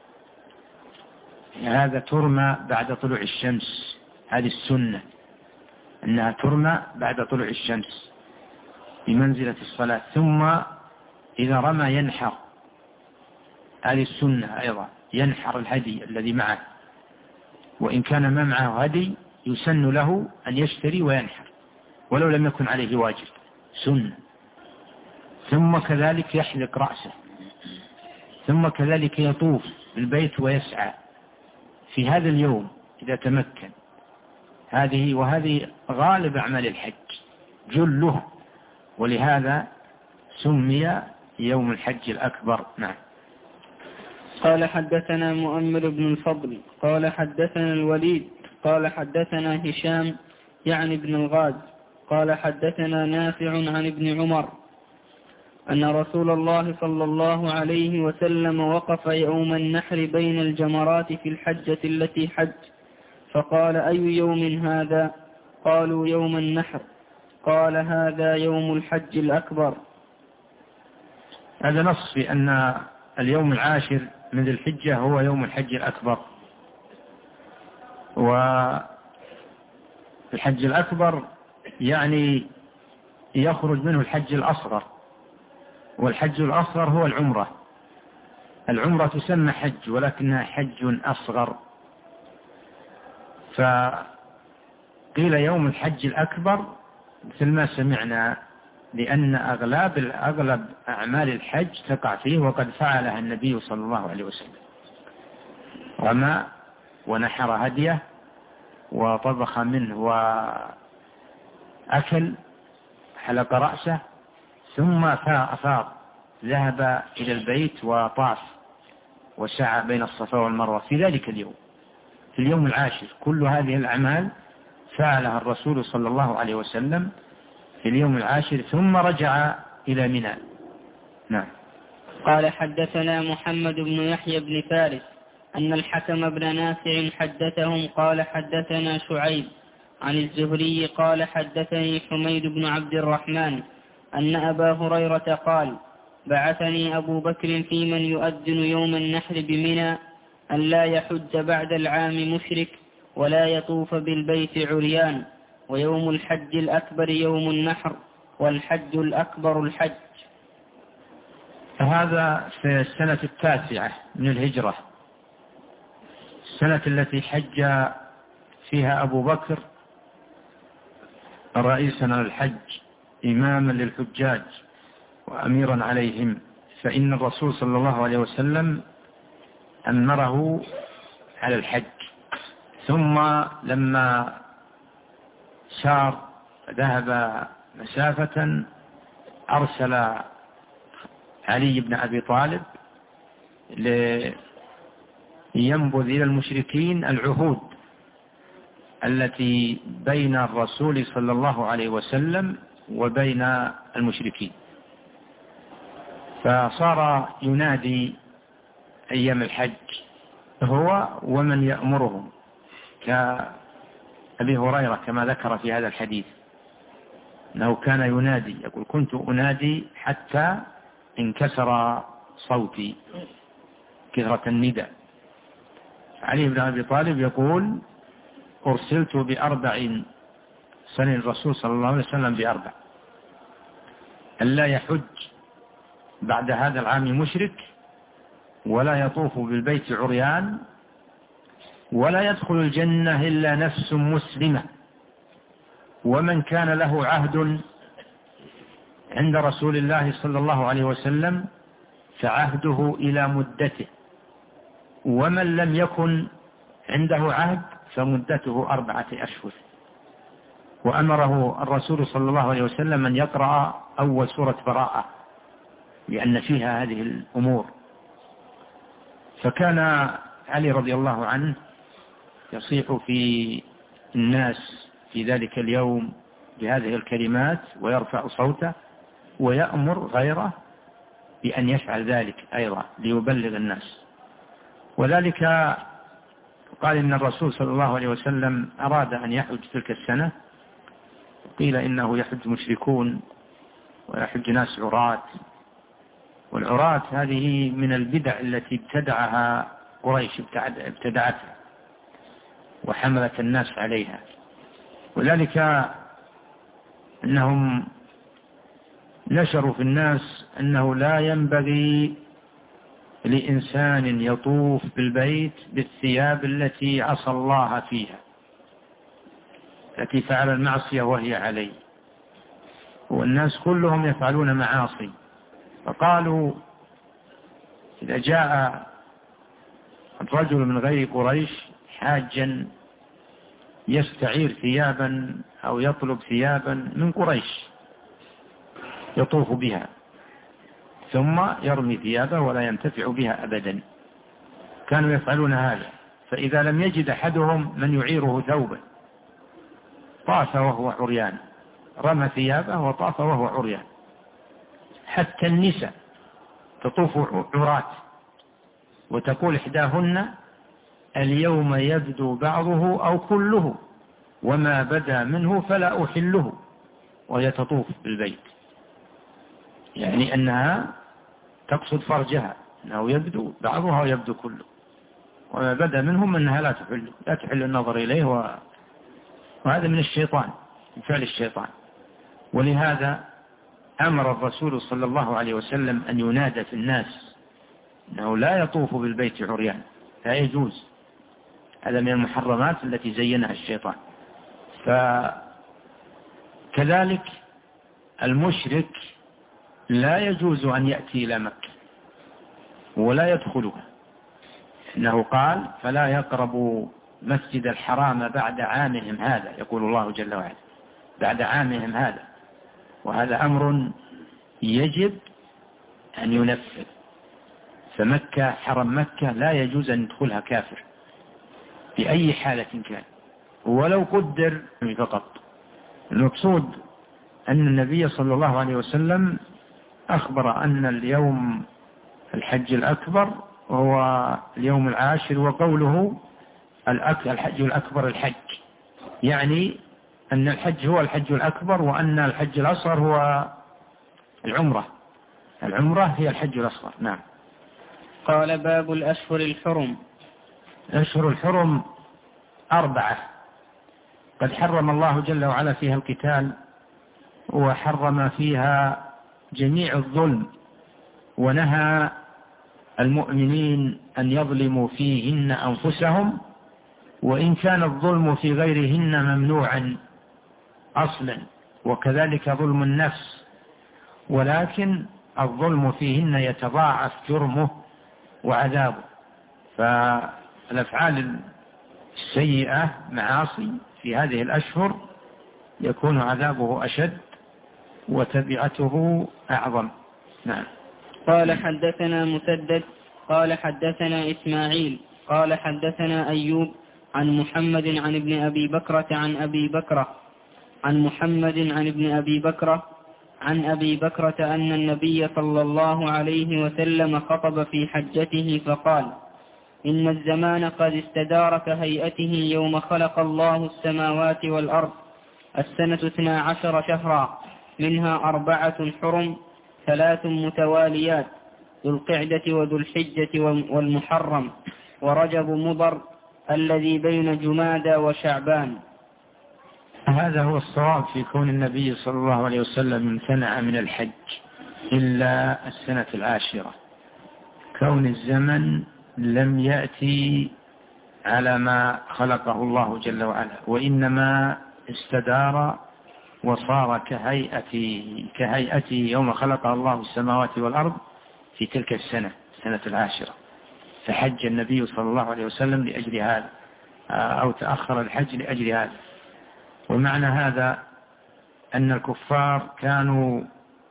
هذا ترمى بعد طلوع الشمس، هذه السنة أنها ترمى بعد طلوع الشمس بمنزلة الصلاة. ثم إذا رمى ينحر، هذه السنة أيضا، ينحر الهدي الذي معه، وإن كان ما معه هدي يسن له أن يشتري وينحر ولو لم يكن عليه واجب، سنة. ثم كذلك يحلق رأسه، ثم كذلك يطوف بالبيت ويسعى في هذا اليوم إذا تمكن. وهذه غالب أعمال الحج جله، ولهذا سمي يوم الحج الأكبر. نعم. قال حدثنا مؤمل بن الفضل قال حدثنا الوليد قال حدثنا هشام يعني ابن الغاز قال حدثنا نافع عن ابن عمر أن رسول الله صلى الله عليه وسلم وقف يوم النحر بين الجمرات في الحجة التي حج، فقال أي يوم هذا؟ قالوا يوم النحر. قال هذا يوم الحج الأكبر. هذا نص في أن اليوم العاشر من ذي الحجة هو يوم الحج الأكبر. والحج الأكبر يعني يخرج منه الحج الأصغر، والحج الأصغر هو العمرة. العمرة تسمى حج ولكنها حج أصغر، فقيل يوم الحج الأكبر مثل ما سمعنا، لأن أغلب أعمال الحج تقع فيه، وقد فعلها النبي صلى الله عليه وسلم، رمى ونحر هديه وطبخ منه وأكل، حلق رأسه، ثم أفاض، ذهب إلى البيت وطاف وسعى بين الصفا والمروة في ذلك اليوم، في اليوم العاشر. كل هذه الأعمال فعلها الرسول صلى الله عليه وسلم في اليوم العاشر، ثم رجع إلى منى. نعم. قال حدثنا محمد بن يحيى بن فارس أن الحكم بن نافع حدثهم قال حدثنا شعيب عن الزهري قال حدثني حميد بن عبد الرحمن أن أبا هريرة قال بعثني أبو بكر في من يؤذن يوم النحر بمنى أن لا يحج بعد العام مشرك ولا يطوف بالبيت عريان، ويوم الحج الأكبر يوم النحر، والحج الأكبر الحج. هذا في السنة 9 من الهجرة، السنة التي حج فيها أبو بكر رئيسا للحج، إماما للحجاج وأميرا عليهم. فإن الرسول صلى الله عليه وسلم أمره على الحج، ثم لما سار ذهب مسافة أرسل علي بن أبي طالب لينبذ إلى المشركين العهود التي بين الرسول صلى الله عليه وسلم وبين المشركين، فصار ينادي أيام الحج هو ومن يأمرهم كأبي هريرة كما ذكر في هذا الحديث أنه كان ينادي، يقول كنت أنادي حتى انكسر صوتي كثرة الندى. علي بن أبي طالب يقول أرسلت ب4 سنة الرسول صلى الله عليه وسلم ب4 ألا يحج بعد هذا العام مشرك، ولا يطوف بالبيت عريان، ولا يدخل الجنة إلا نفس مسلمة، ومن كان له عهد عند رسول الله صلى الله عليه وسلم فعهده إلى مدته، ومن لم يكن عنده عهد فمدته 4 أشهر. وأمره الرسول صلى الله عليه وسلم أن يقرأ أول سورة براءة لأن فيها هذه الأمور. فكان علي رضي الله عنه يصيح في الناس في ذلك اليوم بهذه الكلمات ويرفع صوته ويأمر غيره بأن يفعل ذلك أيضا ليبلغ الناس. وذلك قال إن الرسول صلى الله عليه وسلم أراد أن يحج تلك السنة، قيل إنه يحج مشركون ويحج ناس عراة، والعراة هذه من البدع التي ابتدعها قريش ابتدعتها وحملت الناس عليها، وذلك أنهم نشروا في الناس أنه لا ينبغي لإنسان يطوف بالبيت بالثياب التي عصى الله فيها، التي فعل المعصية وهي عليه، والناس كلهم يفعلون معاصي. فقالوا إذا جاء الرجل من غير قريش حاجا يستعير ثيابا أو يطلب ثيابا من قريش يطوف بها ثم يرمي ثيابه ولا ينتفع بها أبدا، كانوا يفعلون هذا. فإذا لم يجد أحدهم من يعيره ثوبا طاف وهو عريان، رمى ثيابه وطاف وهو عريان. حتى النساء تطوف عرات وتقول إحداهن اليوم يبدو بعضه أو كله وما بدا منه فلا أحله، وهي تطوف بالبيت، يعني أنها تقصد فرجها أنه يبدو بعضها ويبدو كله، وما بدا منهم أنها لا تحل النظر إليه، وهذا من الشيطان، من فعل الشيطان. ولهذا أمر الرسول صلى الله عليه وسلم أن ينادى في الناس أنه لا يطوف بالبيت عريان، لا يجوز، هذا من المحرمات التي زينها الشيطان. فكذلك المشرك لا يجوز أن يأتي إلى مكة ولا يدخلها، إنه قال فلا يقربوا مسجد الحرام بعد عامهم هذا، يقول الله جل وعلا بعد عامهم هذا، وهذا أمر يجب أن ينفذ. فمكة حرم مكة لا يجوز أن يدخلها كافر بأي حالة كان ولو قدر فقط. المقصود أن النبي صلى الله عليه وسلم أخبر أن اليوم الحج الأكبر هو اليوم 10، وقوله الحج الأكبر الحج يعني أن الحج هو الحج الأكبر، وأن الحج الأصغر هو العمرة هي الحج الأصغر. نعم. قال باب الأشهر الحرم. الأشهر الحرم 4 قد حرم الله جل وعلا فيها القتال، وحرم فيها جميع الظلم، ونهى المؤمنين أن يظلموا فيهن أنفسهم، وإن كان الظلم في غيرهن ممنوعا أصلا، وكذلك ظلم النفس، ولكن الظلم فيهن يتضاعف جرمه وعذابه. فالأفعال السيئة معاصي في هذه الأشهر يكون عذابه أشد وتبعته أعظم. نعم. قال حدثنا مسدد قال حدثنا إسماعيل قال حدثنا أيوب عن محمد عن ابن أبي بكرة عن أبي بكرة عن محمد عن ابن أبي بكرة عن أبي بكرة أن النبي صلى الله عليه وسلم خطب في حجته فقال: إن الزمان قد استدار كهيئته يوم خلق الله السماوات والأرض، السنة 12 شهرا، منها 4 حرم، 3 متواليات، ذو القعدة وذو الحجة والمحرم، ورجب مضر الذي بين جمادى وشعبان. هذا هو الصواب في كون النبي صلى الله عليه وسلم امتنع من الحج إلا السنة 10، كون الزمن لم يأتي على ما خلقه الله جل وعلا، وإنما استدار وصار كهيئته يوم خلق الله السماوات والأرض في تلك السنة، سنة 10. فحج النبي صلى الله عليه وسلم لأجل هذا، أو تأخر الحج لأجل هذا. ومعنى هذا أن الكفار كانوا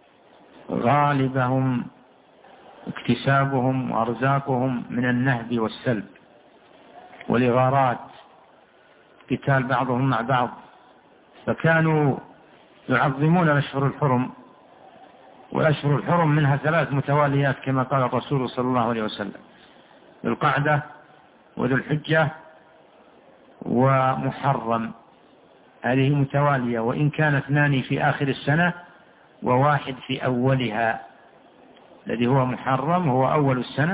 غالبهم اكتسابهم وأرزاقهم من النهب والسلب والإغارات، قتال بعضهم مع بعض، فكانوا يعظمون الأشهر الحرم، والأشهر الحرم منها 3 متواليات كما قال الرسول صلى الله عليه وسلم: ذو القعدة وذو الحجة ومحرم. هذه متوالية، وإن كان 2 في آخر السنة و1 في أولها، الذي هو محرم هو أول السنة.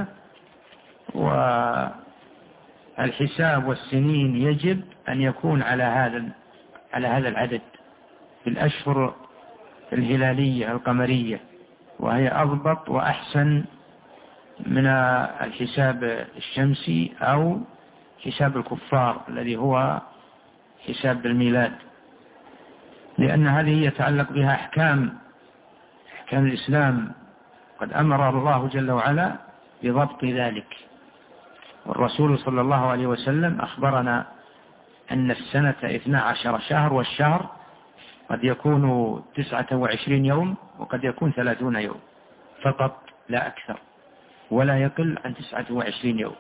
والحساب والسنين يجب أن يكون على هذا العدد في الأشهر الهلالية القمرية، وهي أضبط وأحسن من الحساب الشمسي أو حساب الكفار الذي هو حساب الميلاد، لأن هذه يتعلق بها أحكام الإسلام، قد أمر الله جل وعلا بضبط ذلك. والرسول صلى الله عليه وسلم أخبرنا أن السنة 12 شهر، والشهر قد يكون 29 يوم وقد يكون 30 يوم فقط لا أكثر، ولا يقل عن 29 يوم.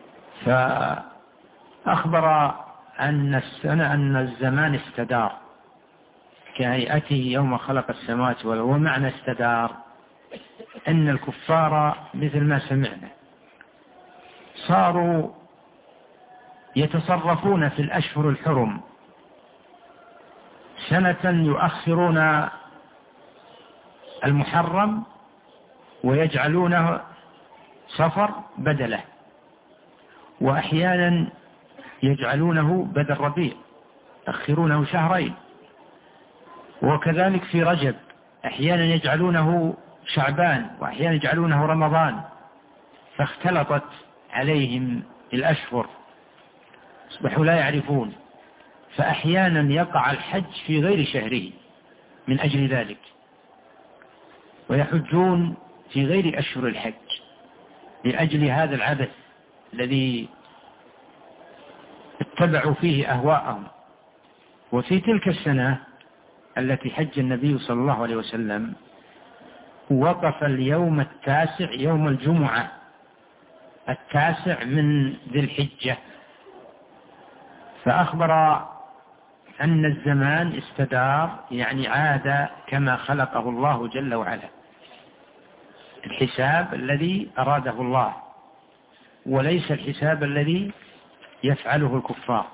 فأخبر أن الزمان استدار كهيئته يوم خلق السماوات والأرض. ومعنى استدار أن الكفار مثل ما سمعنا صاروا يتصرفون في الأشهر الحرم، سنة يؤخرون المحرم ويجعلونه صفر بدله، وأحيانا يجعلونه بدل ربيع، يؤخرونه 2 شهر. وكذلك في رجب أحيانا يجعلونه شعبان، وأحيانا يجعلونه رمضان، فاختلطت عليهم الأشهر، أصبحوا لا يعرفون، فأحيانا يقع الحج في غير شهره من أجل ذلك، ويحجون في غير أشهر الحج لأجل هذا العبث الذي اتبعوا فيه أهواءهم. وفي تلك السنة التي حج النبي صلى الله عليه وسلم وقف اليوم 9 يوم الجمعة 9 من ذي الحجة، فأخبر أن الزمان استدار، يعني عاد كما خلقه الله جل وعلا، الحساب الذي أراده الله وليس الحساب الذي يفعله الكفار،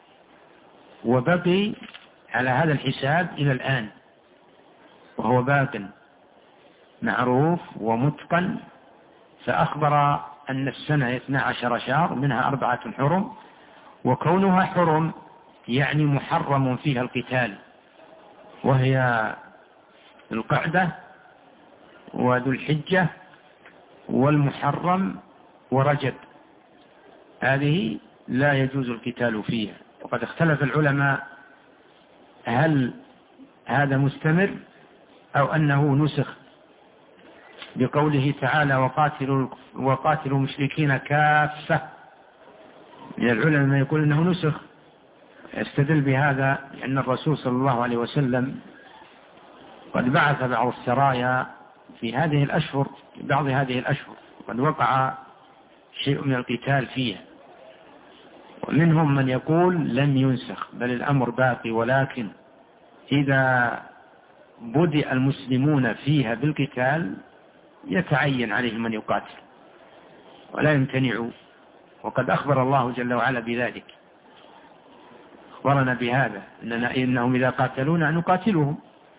وبقي على هذا الحساب إلى الآن، وهو باق معروف ومتقن. فأخبر أن السنة 12 شهر، منها 4 حرم، وكونها حرم يعني محرم فيها القتال، وهي القعدة وذو الحجة والمحرم ورجب، هذه لا يجوز القتال فيها. وقد اختلف العلماء هل هذا مستمر أو أنه نسخ بقوله تعالى: وقاتلوا المشركين كافة. من العلماء ما يقول أنه نسخ، يستدل بهذا لأن الرسول صلى الله عليه وسلم قد بعث بعض السرايا في هذه الأشهر، بعض هذه الأشهر قد وقع شيء من القتال فيها، ومنهم من يقول لم ينسخ بل الأمر باقي، ولكن إذا بدأ المسلمون فيها بالقتال يتعين عليهم من يقاتل ولا يمتنعوا، وقد أخبر الله جل وعلا بذلك، أخبرنا بهذا إنهم إذا قاتلونا نقاتلهم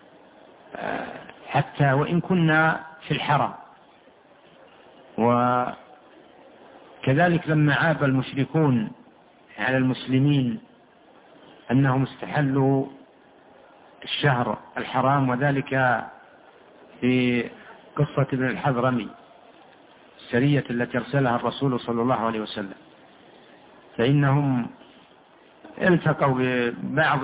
حتى وإن كنا في الحرم. وكذلك لما عاب المشركون على المسلمين أنهم استحلوا الشهر الحرام، وذلك في قصة ابن الحضرمي السرية التي أرسلها الرسول صلى الله عليه وسلم، فإنهم التقوا ببعض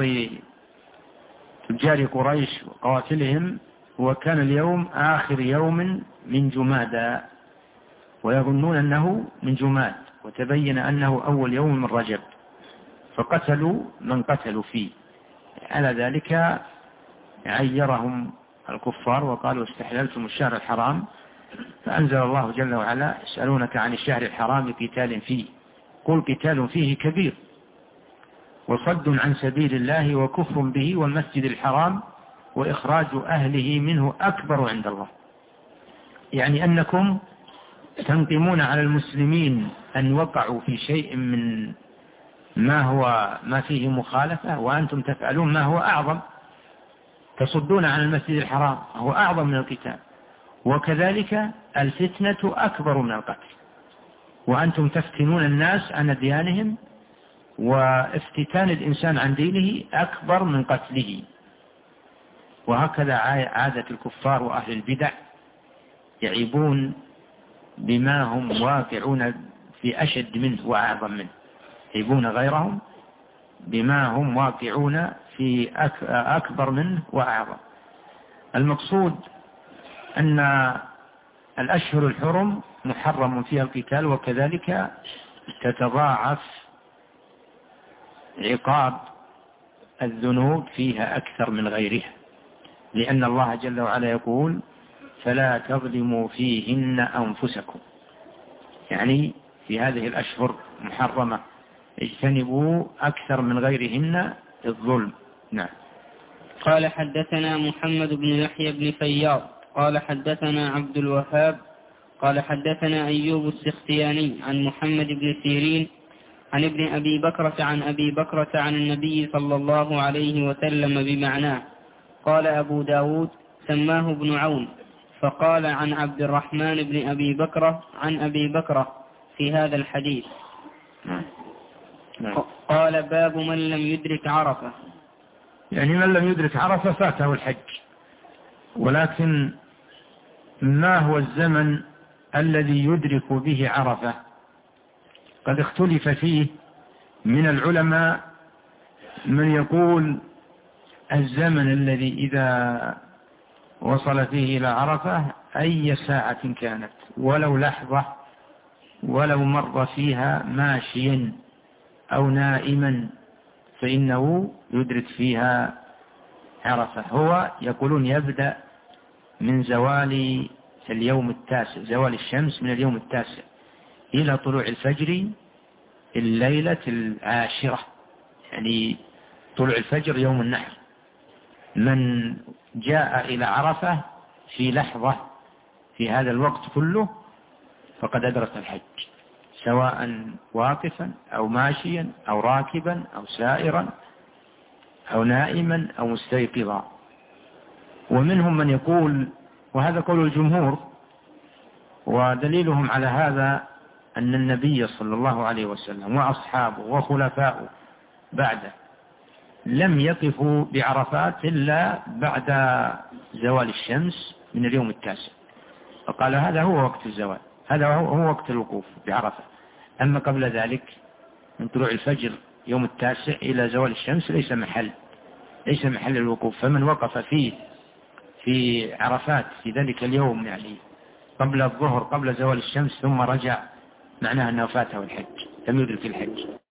تجار قريش وقوافلهم، وكان اليوم آخر يوم من جمادى ويظنون أنه من جماد، وتبين أنه أول يوم من رجب، فقتلوا من قتلوا فيه. على ذلك عيرهم الكفار وقالوا استحللتم الشهر الحرام، فأنزل الله جل وعلا يسألونك عن الشهر الحرام قتال فيه قل قتال فيه كبير وصد عن سبيل الله وكفر به والمسجد الحرام وإخراج أهله منه أكبر عند الله. يعني أنكم تنقمون على المسلمين أن وقعوا في شيء من ما فيه مخالفة، وأنتم تفعلون ما هو أعظم، تصدون عن المسجد الحرام هو أعظم من القتال، وكذلك الفتنة أكبر من القتل، وأنتم تفتنون الناس عن ديانهم، وافتتان الإنسان عن دينه أكبر من قتله. وهكذا عادة الكفار وأهل البدع يعيبون بما هم واقعون في أشد منه وأعظم منه، يعيبون غيرهم بما هم واقعون في أكبر منه وأعظم. المقصود أن الأشهر الحرم محرم فيها القتال، وكذلك تتضاعف عقاب الذنوب فيها أكثر من غيرها، لأن الله جل وعلا يقول فلا تظلموا فيهن أنفسكم، يعني في هذه الأشهر محرمة اجتنبوا أكثر من غيرهن الظلم. نعم. قال حدثنا محمد بن يحيى بن فياض قال حدثنا عبد الوهاب قال حدثنا أيوب السختياني عن محمد بن سيرين عن ابن أبي بكرة عن أبي بكرة عن النبي صلى الله عليه وسلم بمعناه. قال أبو داود سماه ابن عون، فقال عن عبد الرحمن بن أبي بكرة عن أبي بكرة في هذا الحديث. قال باب من لم يدرك عرفة، يعني من لم يدرك عرفة فاته الحج، ولكن ما هو الزمن الذي يدرك به عرفة؟ قد اختلف فيه من العلماء، من يقول الزمن الذي إذا وصل فيه إلى عرفة أي ساعة كانت ولو لحظة، ولو مر فيها ماشيا أو نائما فإنه يدرك فيها عرفة. هو يقولون يبدأ من زوال اليوم التاسع، زوال الشمس من اليوم التاسع إلى طلوع الفجر الليلة العاشرة، يعني طلوع الفجر يوم النحر. من جاء إلى عرفة في لحظة في هذا الوقت كله فقد أدرك الحج، سواء واقفا أو ماشيا أو راكبا أو سائرا أو نائما أو مستيقظا. ومنهم من يقول، وهذا قول الجمهور، ودليلهم على هذا أن النبي صلى الله عليه وسلم وأصحابه وخلفاؤه بعده لم يقفوا بعرفات إلا بعد زوال الشمس من اليوم التاسع، فقال هذا هو وقت الزوال، هذا هو وقت الوقوف بعرفة. أما قبل ذلك من طلوع الفجر يوم التاسع إلى زوال الشمس ليس محل الوقوف. فمن وقف فيه في عرفات في ذلك اليوم، يعني قبل الظهر قبل زوال الشمس، ثم رجع، معناه أنه فاته الحج، لم يدرك الحج.